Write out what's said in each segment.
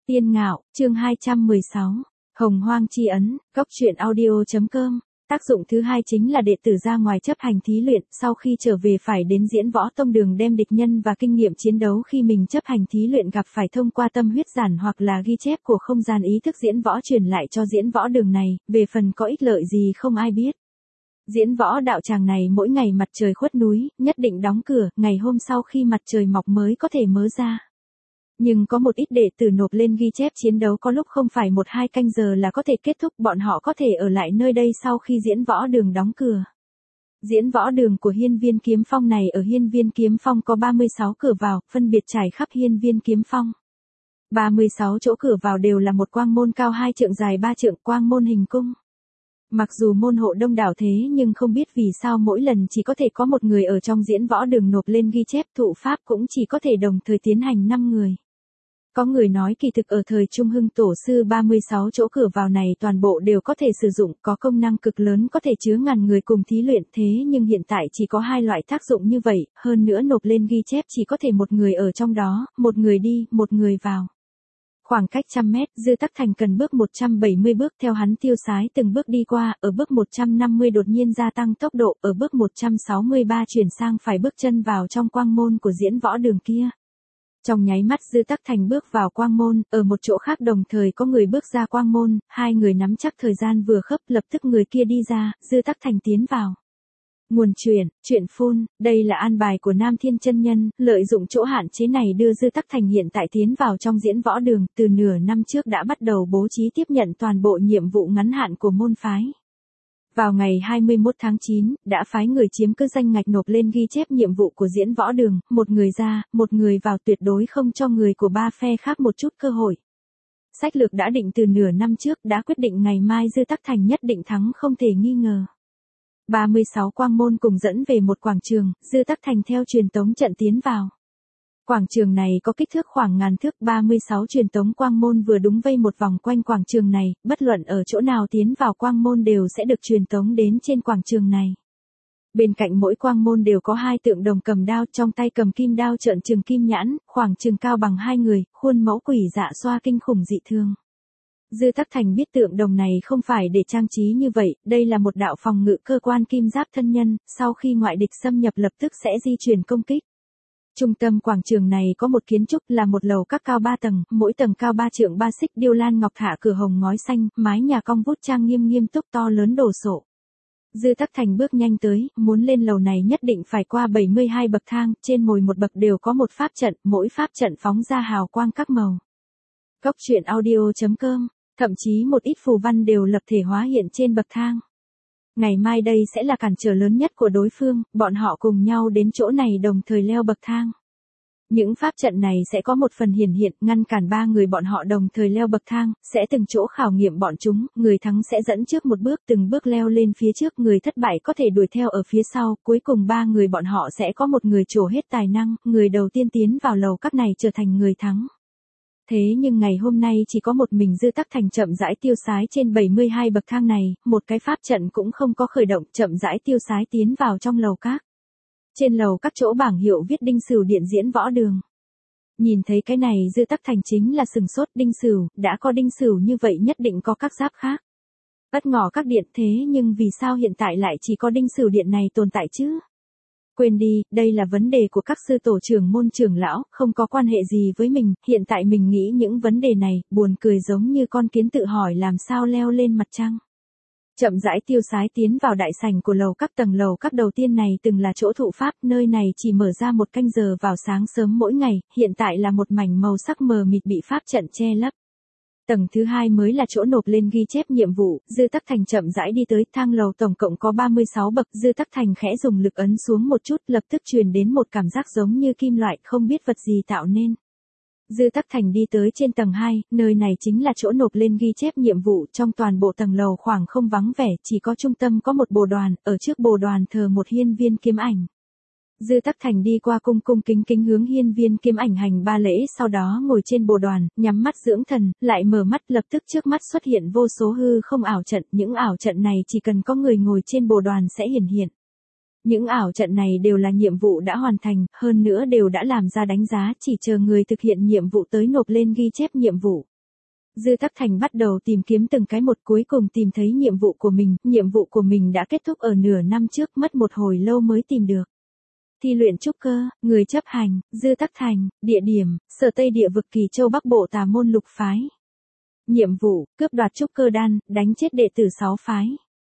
Tiên Ngạo, chương 216. Hồng Hoang Chi Ấn, Cốc truyện audio.com. Tác dụng thứ hai chính là đệ tử ra ngoài chấp hành thí luyện, sau khi trở về phải đến diễn võ tông đường đem địch nhân và kinh nghiệm chiến đấu khi mình chấp hành thí luyện gặp phải thông qua tâm huyết giản hoặc là ghi chép của không gian ý thức diễn võ truyền lại cho diễn võ đường này, về phần có ích lợi gì không ai biết. Diễn võ đạo tràng này mỗi ngày mặt trời khuất núi, nhất định đóng cửa, ngày hôm sau khi mặt trời mọc mới có thể mở ra. Nhưng có một ít đệ tử nộp lên ghi chép chiến đấu có lúc không phải 1-2 canh giờ là có thể kết thúc, bọn họ có thể ở lại nơi đây sau khi diễn võ đường đóng cửa. Diễn võ đường của Hiên Viên Kiếm Phong này ở Hiên Viên Kiếm Phong có 36 cửa vào, phân biệt trải khắp Hiên Viên Kiếm Phong. 36 chỗ cửa vào đều là một quang môn cao 2 trượng dài 3 trượng, quang môn hình cung. Mặc dù môn hộ đông đảo thế nhưng không biết vì sao mỗi lần chỉ có thể có một người ở trong diễn võ đường nộp lên ghi chép, thụ pháp cũng chỉ có thể đồng thời tiến hành 5 người. Có người nói kỳ thực ở thời Trung Hưng Tổ sư 36 chỗ cửa vào này toàn bộ đều có thể sử dụng, có công năng cực lớn có thể chứa ngàn người cùng thí luyện, thế nhưng hiện tại chỉ có 2 loại tác dụng như vậy, hơn nữa nộp lên ghi chép chỉ có thể một người ở trong đó, một người đi, một người vào. Khoảng cách 100 mét, Dư Tắc Thành cần bước 170 bước theo hắn tiêu sái từng bước đi qua, ở bước 150 đột nhiên gia tăng tốc độ, ở bước 163 chuyển sang phải bước chân vào trong quang môn của diễn võ đường kia. Trong nháy mắt Dư Tắc Thành bước vào quang môn, ở một chỗ khác đồng thời có người bước ra quang môn, 2 người nắm chắc thời gian vừa khớp, lập tức người kia đi ra, Dư Tắc Thành tiến vào. Nguồn truyện phun, đây là an bài của Nam Thiên Chân Nhân, lợi dụng chỗ hạn chế này đưa Dư Tắc Thành hiện tại tiến vào trong diễn võ đường, từ nửa năm trước đã bắt đầu bố trí tiếp nhận toàn bộ nhiệm vụ ngắn hạn của môn phái. Vào ngày 21 tháng 9, đã phái người chiếm cứ danh ngạch nộp lên ghi chép nhiệm vụ của diễn võ đường, một người ra, một người vào, tuyệt đối không cho người của ba phe khác một chút cơ hội. Sách lược đã định từ nửa năm trước, đã quyết định ngày mai Dư Tắc Thành nhất định thắng không thể nghi ngờ. 36 quang môn cùng dẫn về một quảng trường, Dư Tắc Thành theo truyền tống trận tiến vào. Quảng trường này có kích thước khoảng ngàn thước, 36 truyền tống quang môn vừa đúng vây một vòng quanh quảng trường này, bất luận ở chỗ nào tiến vào quang môn đều sẽ được truyền tống đến trên quảng trường này. Bên cạnh mỗi quang môn đều có 2 tượng đồng cầm đao, trong tay cầm kim đao trợn trường kim nhãn, khoảng trường cao bằng 2 người, khuôn mẫu quỷ dạ xoa kinh khủng dị thường. Dư Tắc Thành biết tượng đồng này không phải để trang trí như vậy, đây là một đạo phòng ngự cơ quan kim giáp thân nhân, sau khi ngoại địch xâm nhập lập tức sẽ di chuyển công kích. Trung tâm quảng trường này có một kiến trúc là một lầu các cao 3 tầng, mỗi tầng cao 3 trượng 3 xích, điêu lan ngọc thả cửa hồng ngói xanh, mái nhà cong vút trang nghiêm nghiêm túc to lớn đồ sộ. Dư Tắc Thành bước nhanh tới, muốn lên lầu này nhất định phải qua 72 bậc thang, trên mỗi một bậc đều có một pháp trận, mỗi pháp trận phóng ra hào quang các màu. Cốc truyện audio.com, thậm chí một ít phù văn đều lập thể hóa hiện trên bậc thang. Ngày mai đây sẽ là cản trở lớn nhất của đối phương, bọn họ cùng nhau đến chỗ này đồng thời leo bậc thang. Những pháp trận này sẽ có một phần hiển hiện, ngăn cản 3 người bọn họ đồng thời leo bậc thang, sẽ từng chỗ khảo nghiệm bọn chúng, người thắng sẽ dẫn trước một bước từng bước leo lên phía trước, người thất bại có thể đuổi theo ở phía sau, cuối cùng 3 người bọn họ sẽ có một người trổ hết tài năng, người đầu tiên tiến vào lầu các này trở thành người thắng. Thế nhưng ngày hôm nay chỉ có một mình Dư Tắc Thành chậm rãi tiêu sái trên 72 bậc thang này, một cái pháp trận cũng không có khởi động, chậm rãi tiêu sái tiến vào trong lầu các. Trên lầu các chỗ bảng hiệu viết Đinh Sửu Điện diễn võ đường. Nhìn thấy cái này Dư Tắc Thành chính là sừng sốt, Đinh Sửu, đã có Đinh Sửu như vậy nhất định có các giáp khác. Bất ngỏ các điện, thế nhưng vì sao hiện tại lại chỉ có Đinh Sửu Điện này tồn tại chứ? Quên đi, đây là vấn đề của các sư tổ trưởng môn trưởng lão, không có quan hệ gì với mình, hiện tại mình nghĩ những vấn đề này, buồn cười giống như con kiến tự hỏi làm sao leo lên mặt trăng. Chậm rãi tiêu sái tiến vào đại sảnh của lầu các, tầng lầu các đầu tiên này từng là chỗ thụ pháp, nơi này chỉ mở ra 1 canh giờ vào sáng sớm mỗi ngày, hiện tại là một mảnh màu sắc mờ mịt bị pháp trận che lấp. Tầng thứ 2 mới là chỗ nộp lên ghi chép nhiệm vụ, Dư Tắc Thành chậm rãi đi tới, thang lầu tổng cộng có 36 bậc, Dư Tắc Thành khẽ dùng lực ấn xuống một chút, lập tức truyền đến một cảm giác giống như kim loại, không biết vật gì tạo nên. Dư Tắc Thành đi tới trên tầng 2, nơi này chính là chỗ nộp lên ghi chép nhiệm vụ, trong toàn bộ tầng lầu khoảng không vắng vẻ, chỉ có trung tâm có một bồ đoàn, ở trước bồ đoàn thờ một hiên viên kiếm ảnh. Dư Tắc Thành đi qua cung kính kính hướng hiên viên kiếm ảnh hành 3 lễ, sau đó ngồi trên bồ đoàn, nhắm mắt dưỡng thần, lại mở mắt, lập tức trước mắt xuất hiện vô số hư không ảo trận, những ảo trận này chỉ cần có người ngồi trên bồ đoàn sẽ hiển hiện. Những ảo trận này đều là nhiệm vụ đã hoàn thành, hơn nữa đều đã làm ra đánh giá, chỉ chờ người thực hiện nhiệm vụ tới nộp lên ghi chép nhiệm vụ. Dư Tắc Thành bắt đầu tìm kiếm từng cái một, cuối cùng tìm thấy nhiệm vụ của mình đã kết thúc ở nửa năm trước, mất một hồi lâu mới tìm được. Thi luyện trúc cơ, người chấp hành, Dư Tắc Thành, địa điểm, Sở Tây Địa vực Kỳ Châu Bắc Bộ Tà Môn Lục Phái. Nhiệm vụ, cướp đoạt trúc cơ đan, đánh chết đệ tử 6 phái.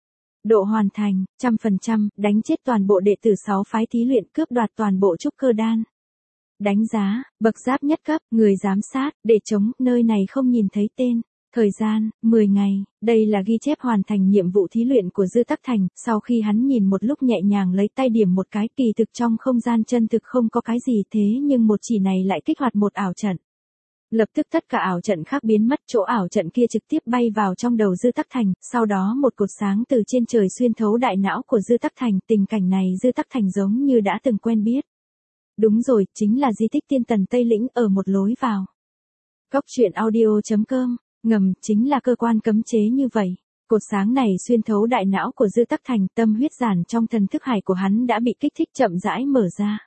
Độ hoàn thành, 100%, đánh chết toàn bộ đệ tử 6 phái thí luyện, cướp đoạt toàn bộ trúc cơ đan. Đánh giá, bậc giáp nhất cấp, người giám sát, để chống, nơi này không nhìn thấy tên. Thời gian, 10 ngày, đây là ghi chép hoàn thành nhiệm vụ thí luyện của Dư Tắc Thành, sau khi hắn nhìn một lúc nhẹ nhàng lấy tay điểm một cái, kỳ thực trong không gian chân thực không có cái gì, thế nhưng một chỉ này lại kích hoạt một ảo trận. Lập tức tất cả ảo trận khác biến mất, chỗ ảo trận kia trực tiếp bay vào trong đầu Dư Tắc Thành, sau đó một cột sáng từ trên trời xuyên thấu đại não của Dư Tắc Thành, tình cảnh này Dư Tắc Thành giống như đã từng quen biết. Đúng rồi, chính là di tích Tiên Tần Tây Lĩnh ở một lối vào. Cốc truyện audio.com, ngầm, chính là cơ quan cấm chế như vậy. Cột sáng này xuyên thấu đại não của Dư Tắc Thành, tâm huyết giản trong thần thức hải của hắn đã bị kích thích chậm rãi mở ra.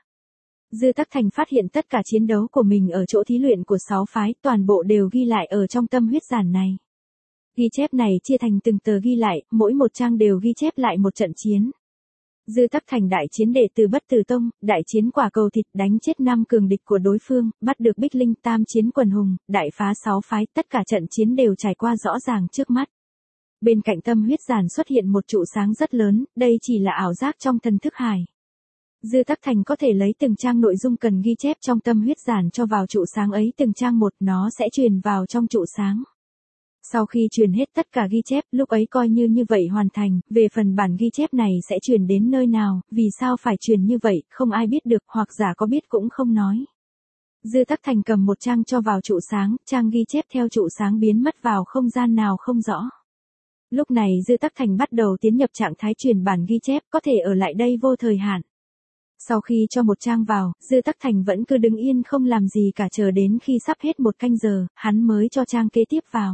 Dư Tắc Thành phát hiện tất cả chiến đấu của mình ở chỗ thí luyện của 6 phái, toàn bộ đều ghi lại ở trong tâm huyết giản này. Ghi chép này chia thành từng tờ ghi lại, mỗi một trang đều ghi chép lại một trận chiến. Dư Tắc Thành đại chiến đệ tử Bất Tử Tông, đại chiến Quả Cầu Thịt, đánh chết 5 cường địch của đối phương, bắt được Bích Linh, tam chiến Quần Hùng, đại phá 6 phái, tất cả trận chiến đều trải qua rõ ràng trước mắt. Bên cạnh tâm huyết giản xuất hiện một trụ sáng rất lớn, đây chỉ là ảo giác trong thần thức hải. Dư Tắc Thành có thể lấy từng trang nội dung cần ghi chép trong tâm huyết giản cho vào trụ sáng ấy, từng trang một nó sẽ truyền vào trong trụ sáng. Sau khi truyền hết tất cả ghi chép, lúc ấy coi như vậy hoàn thành, về phần bản ghi chép này sẽ truyền đến nơi nào, vì sao phải truyền như vậy, không ai biết được, hoặc giả có biết cũng không nói. Dư Tắc Thành cầm một trang cho vào trụ sáng, trang ghi chép theo trụ sáng biến mất vào không gian nào không rõ. Lúc này Dư Tắc Thành bắt đầu tiến nhập trạng thái truyền bản ghi chép, có thể ở lại đây vô thời hạn. Sau khi cho một trang vào, Dư Tắc Thành vẫn cứ đứng yên không làm gì cả, chờ đến khi sắp hết một canh giờ, hắn mới cho trang kế tiếp vào.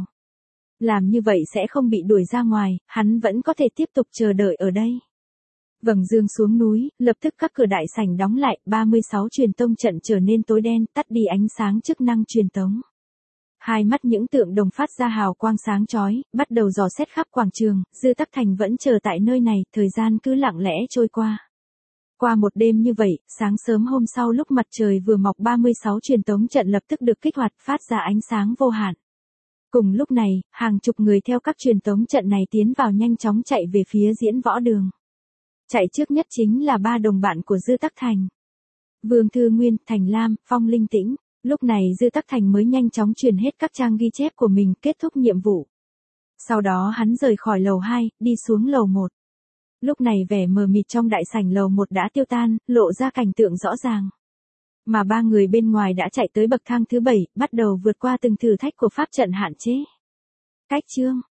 Làm như vậy sẽ không bị đuổi ra ngoài, hắn vẫn có thể tiếp tục chờ đợi ở đây. Vầng dương xuống núi, lập tức các cửa đại sảnh đóng lại, 36 truyền tông trận trở nên tối đen, tắt đi ánh sáng chức năng truyền tống. Hai mắt những tượng đồng phát ra hào quang sáng chói, bắt đầu dò xét khắp quảng trường, Dư Tắc Thành vẫn chờ tại nơi này, thời gian cứ lặng lẽ trôi qua. Qua một đêm như vậy, sáng sớm hôm sau lúc mặt trời vừa mọc 36 truyền tống trận lập tức được kích hoạt, phát ra ánh sáng vô hạn. Cùng lúc này, hàng chục người theo các truyền tống trận này tiến vào, nhanh chóng chạy về phía diễn võ đường. Chạy trước nhất chính là 3 đồng bạn của Dư Tắc Thành. Vương Thư Nguyên, Thành Lam, Phong Linh Tĩnh. Lúc này Dư Tắc Thành mới nhanh chóng truyền hết các trang ghi chép của mình, kết thúc nhiệm vụ. Sau đó hắn rời khỏi lầu 2, đi xuống lầu 1. Lúc này vẻ mờ mịt trong đại sảnh lầu 1 đã tiêu tan, lộ ra cảnh tượng rõ ràng. Mà 3 người bên ngoài đã chạy tới bậc thang thứ 7, bắt đầu vượt qua từng thử thách của pháp trận hạn chế. Cách chương